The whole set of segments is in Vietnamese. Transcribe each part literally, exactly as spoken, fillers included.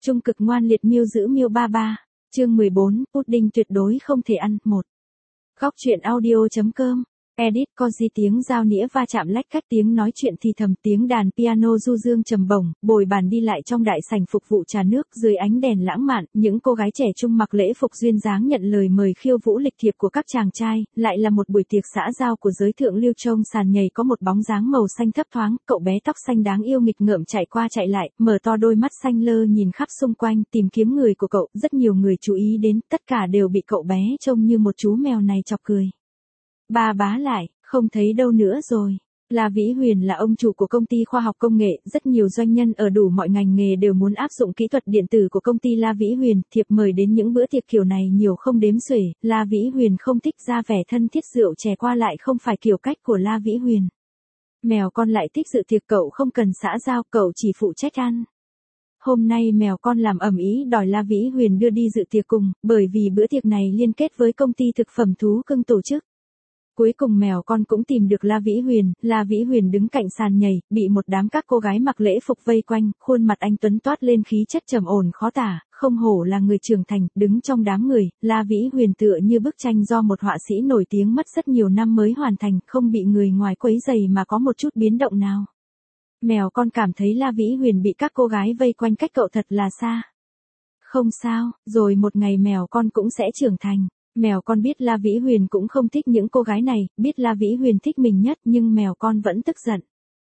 Trung cực ngoan liệt miêu giữ miêu ba ba. Chương mười bốn, pudding tuyệt đối không thể ăn. một. Góc truyện audio.com. Edit Cozy tiếng dao nĩa va chạm lách cách tiếng nói chuyện thì thầm tiếng đàn piano du dương trầm bổng, bồi bàn đi lại trong đại sảnh phục vụ trà nước dưới ánh đèn lãng mạn, những cô gái trẻ trung mặc lễ phục duyên dáng nhận lời mời khiêu vũ lịch thiệp của các chàng trai, lại là một buổi tiệc xã giao của giới thượng lưu. Trông sàn nhảy có một bóng dáng màu xanh thấp thoáng, cậu bé tóc xanh đáng yêu nghịch ngợm chạy qua chạy lại, mở to đôi mắt xanh lơ nhìn khắp xung quanh tìm kiếm người của cậu, rất nhiều người chú ý đến, tất cả đều bị cậu bé trông như một chú mèo này chọc cười. Ba bá lại, không thấy đâu nữa rồi. La Vĩ Huyền là ông chủ của công ty khoa học công nghệ, rất nhiều doanh nhân ở đủ mọi ngành nghề đều muốn áp dụng kỹ thuật điện tử của công ty La Vĩ Huyền, thiệp mời đến những bữa tiệc kiểu này nhiều không đếm xuể. La Vĩ Huyền không thích ra vẻ thân thiết, rượu chè qua lại không phải kiểu cách của La Vĩ Huyền. Mèo con lại thích dự tiệc, cậu không cần xã giao, cậu chỉ phụ trách ăn. Hôm nay mèo con làm ầm ĩ đòi La Vĩ Huyền đưa đi dự tiệc cùng, bởi vì bữa tiệc này liên kết với công ty thực phẩm thú cưng tổ chức. Cuối cùng mèo con cũng tìm được La Vĩ Huyền, La Vĩ Huyền đứng cạnh sàn nhảy, bị một đám các cô gái mặc lễ phục vây quanh, khuôn mặt anh tuấn toát lên khí chất trầm ổn khó tả, không hổ là người trưởng thành, đứng trong đám người, La Vĩ Huyền tựa như bức tranh do một họa sĩ nổi tiếng mất rất nhiều năm mới hoàn thành, không bị người ngoài quấy rầy mà có một chút biến động nào. Mèo con cảm thấy La Vĩ Huyền bị các cô gái vây quanh cách cậu thật là xa. Không sao, rồi một ngày mèo con cũng sẽ trưởng thành. Mèo con biết La Vĩ Huyền cũng không thích những cô gái này, biết La Vĩ Huyền thích mình nhất nhưng mèo con vẫn tức giận.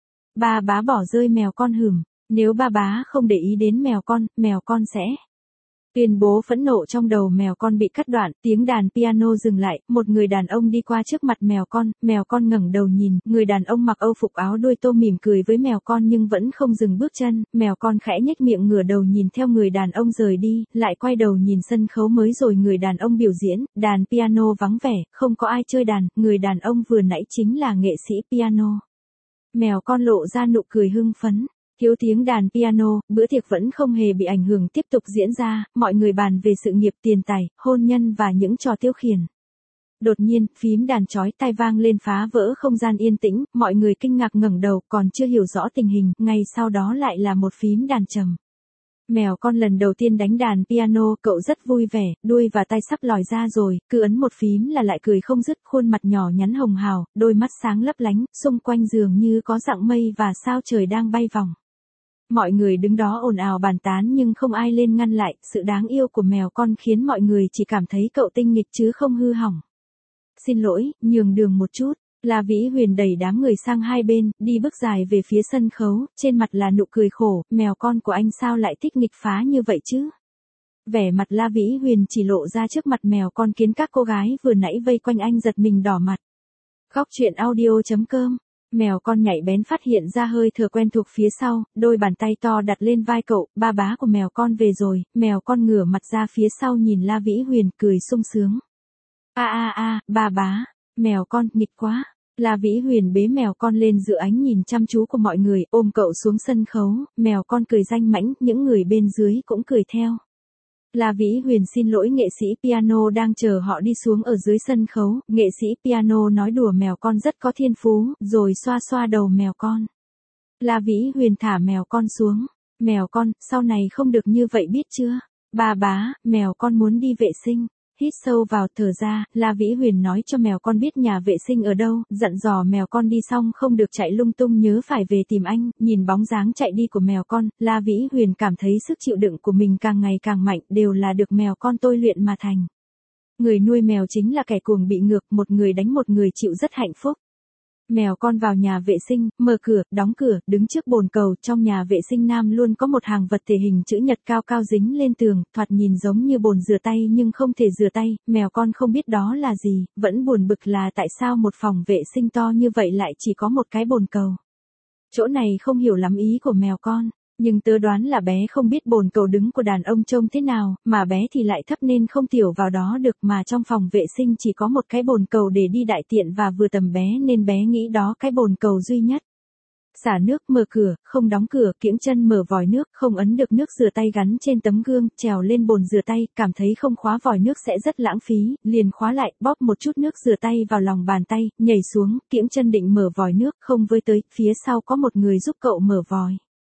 Ba bá bỏ rơi mèo con hửm, nếu ba bá không để ý đến mèo con, mèo con sẽ... Tuyên bố phẫn nộ trong đầu mèo con bị cắt đoạn, tiếng đàn piano dừng lại, một người đàn ông đi qua trước mặt mèo con, mèo con ngẩng đầu nhìn, người đàn ông mặc âu phục áo đuôi tô mỉm cười với mèo con nhưng vẫn không dừng bước chân, mèo con khẽ nhếch miệng ngửa đầu nhìn theo người đàn ông rời đi, lại quay đầu nhìn sân khấu mới rồi người đàn ông biểu diễn, đàn piano vắng vẻ, không có ai chơi đàn, người đàn ông vừa nãy chính là nghệ sĩ piano. Mèo con lộ ra nụ cười hưng phấn. Thiếu tiếng đàn piano, bữa tiệc vẫn không hề bị ảnh hưởng tiếp tục diễn ra, mọi người bàn về sự nghiệp, tiền tài, hôn nhân và những trò tiêu khiển. Đột nhiên, phím đàn chói tai vang lên phá vỡ không gian yên tĩnh, mọi người kinh ngạc ngẩng đầu, còn chưa hiểu rõ tình hình, ngay sau đó lại là một phím đàn trầm. Mèo con lần đầu tiên đánh đàn piano, cậu rất vui vẻ, đuôi và tai sắp lòi ra rồi, cứ ấn một phím là lại cười không dứt, khuôn mặt nhỏ nhắn hồng hào, đôi mắt sáng lấp lánh, xung quanh dường như có dạng mây và sao trời đang bay vòng. Mọi người đứng đó ồn ào bàn tán nhưng không ai lên ngăn lại, sự đáng yêu của mèo con khiến mọi người chỉ cảm thấy cậu tinh nghịch chứ không hư hỏng. Xin lỗi, nhường đường một chút. La Vĩ Huyền đẩy đám người sang hai bên, đi bước dài về phía sân khấu, trên mặt là nụ cười khổ, mèo con của anh sao lại thích nghịch phá như vậy chứ? Vẻ mặt La Vĩ Huyền chỉ lộ ra trước mặt mèo con khiến các cô gái vừa nãy vây quanh anh giật mình đỏ mặt. Góc truyện audio.com. Mèo con nhạy bén phát hiện ra hơi thở quen thuộc phía sau, đôi bàn tay to đặt lên vai cậu, ba bá của mèo con về rồi, mèo con ngửa mặt ra phía sau nhìn La Vĩ Huyền cười sung sướng. A a a, ba bá, mèo con, nghịch quá. La Vĩ Huyền bế mèo con lên giữa ánh nhìn chăm chú của mọi người, ôm cậu xuống sân khấu, mèo con cười danh mãnh, những người bên dưới cũng cười theo. La Vĩ Huyền xin lỗi nghệ sĩ piano đang chờ họ đi xuống ở dưới sân khấu, nghệ sĩ piano nói đùa mèo con rất có thiên phú, rồi xoa xoa đầu mèo con. La Vĩ Huyền thả mèo con xuống, mèo con, sau này không được như vậy biết chưa? Ba bá, mèo con muốn đi vệ sinh. Hít sâu vào, thở ra, La Vĩ Huyền nói cho mèo con biết nhà vệ sinh ở đâu, dặn dò mèo con đi xong không được chạy lung tung, nhớ phải về tìm anh. Nhìn bóng dáng chạy đi của mèo con, La Vĩ Huyền cảm thấy sức chịu đựng của mình càng ngày càng mạnh, đều là được mèo con tôi luyện mà thành. Người nuôi mèo chính là kẻ cuồng bị ngược, một người đánh một người chịu rất hạnh phúc. Mèo con vào nhà vệ sinh, mở cửa, đóng cửa, đứng trước bồn cầu, trong nhà vệ sinh nam luôn có một hàng vật thể hình chữ nhật cao cao dính lên tường, thoạt nhìn giống như bồn rửa tay nhưng không thể rửa tay, mèo con không biết đó là gì, vẫn buồn bực là tại sao một phòng vệ sinh to như vậy lại chỉ có một cái bồn cầu. Chỗ này không hiểu lắm ý của mèo con. Nhưng tớ đoán là bé không biết bồn cầu đứng của đàn ông trông thế nào, mà bé thì lại thấp nên không tiểu vào đó được, mà trong phòng vệ sinh chỉ có một cái bồn cầu để đi đại tiện và vừa tầm bé nên bé nghĩ đó cái bồn cầu duy nhất. Xả nước, mở cửa, không đóng cửa, kiễng chân mở vòi nước, không ấn được nước rửa tay gắn trên tấm gương, trèo lên bồn rửa tay, cảm thấy không khóa vòi nước sẽ rất lãng phí, liền khóa lại, bóp một chút nước rửa tay vào lòng bàn tay, nhảy xuống, kiễng chân định mở vòi nước, không với tới, phía sau có một người giúp cậu mở vòi.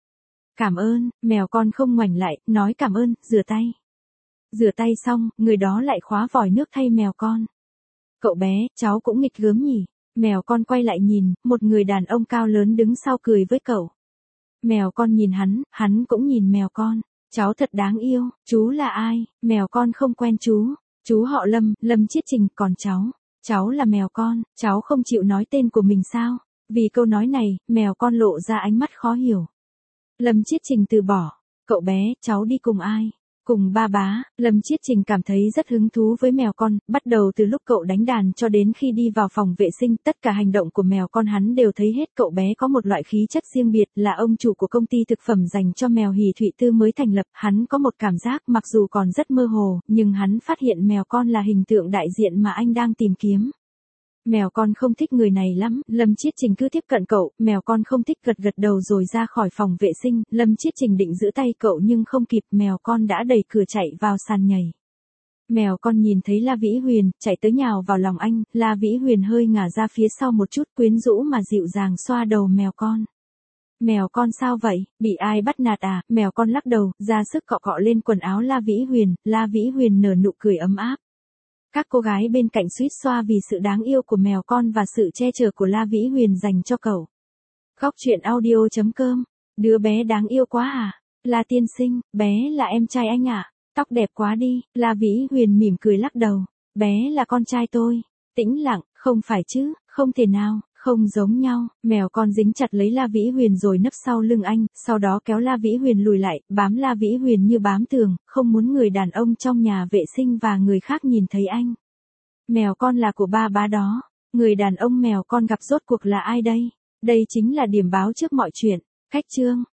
Cảm ơn, mèo con không ngoảnh lại, nói cảm ơn, rửa tay. Rửa tay xong, người đó lại khóa vòi nước thay mèo con. Cậu bé, cháu cũng nghịch gớm nhỉ. Mèo con quay lại nhìn, một người đàn ông cao lớn đứng sau cười với cậu. Mèo con nhìn hắn, hắn cũng nhìn mèo con. Cháu thật đáng yêu, chú là ai? Mèo con không quen chú. Chú họ Lâm, Lâm Chiết Trình, còn cháu. Cháu là mèo con, cháu không chịu nói tên của mình sao? Vì câu nói này, mèo con lộ ra ánh mắt khó hiểu. Lâm Chiết Trình từ bỏ. Cậu bé, cháu đi cùng ai? Cùng ba bá. Lâm Chiết Trình cảm thấy rất hứng thú với mèo con, bắt đầu từ lúc cậu đánh đàn cho đến khi đi vào phòng vệ sinh, tất cả hành động của mèo con hắn đều thấy hết. Cậu bé có một loại khí chất riêng biệt, là ông chủ của công ty thực phẩm dành cho mèo Hỷ Thụy Tư mới thành lập, hắn có một cảm giác mặc dù còn rất mơ hồ, nhưng hắn phát hiện mèo con là hình tượng đại diện mà anh đang tìm kiếm. Mèo con không thích người này lắm, Lâm Chiết Trình cứ tiếp cận cậu, mèo con không thích gật gật đầu rồi ra khỏi phòng vệ sinh, Lâm Chiết Trình định giữ tay cậu nhưng không kịp, mèo con đã đẩy cửa chạy vào sàn nhảy. Mèo con nhìn thấy La Vĩ Huyền, chạy tới nhào vào lòng anh, La Vĩ Huyền hơi ngả ra phía sau một chút, quyến rũ mà dịu dàng xoa đầu mèo con. Mèo con sao vậy, bị ai bắt nạt à, mèo con lắc đầu, ra sức cọ cọ lên quần áo La Vĩ Huyền, La Vĩ Huyền nở nụ cười ấm áp. Các cô gái bên cạnh suýt xoa vì sự đáng yêu của mèo con và sự che chở của La Vĩ Huyền dành cho cậu. Góc truyện audio chấm com. Đứa bé đáng yêu quá à? La tiên sinh, bé là em trai anh ạ. À? Tóc đẹp quá đi. La Vĩ Huyền mỉm cười lắc đầu. Bé là con trai tôi. Tĩnh lặng, không phải chứ, không thể nào, không giống nhau. Mèo con dính chặt lấy La Vĩ Huyền rồi nấp sau lưng anh, sau đó kéo La Vĩ Huyền lùi lại, bám La Vĩ Huyền như bám tường, không muốn người đàn ông trong nhà vệ sinh và người khác nhìn thấy anh. Mèo con là của ba bá đó. Người đàn ông mèo con gặp rốt cuộc là ai đây? Đây chính là điểm báo trước mọi chuyện. Khách chương.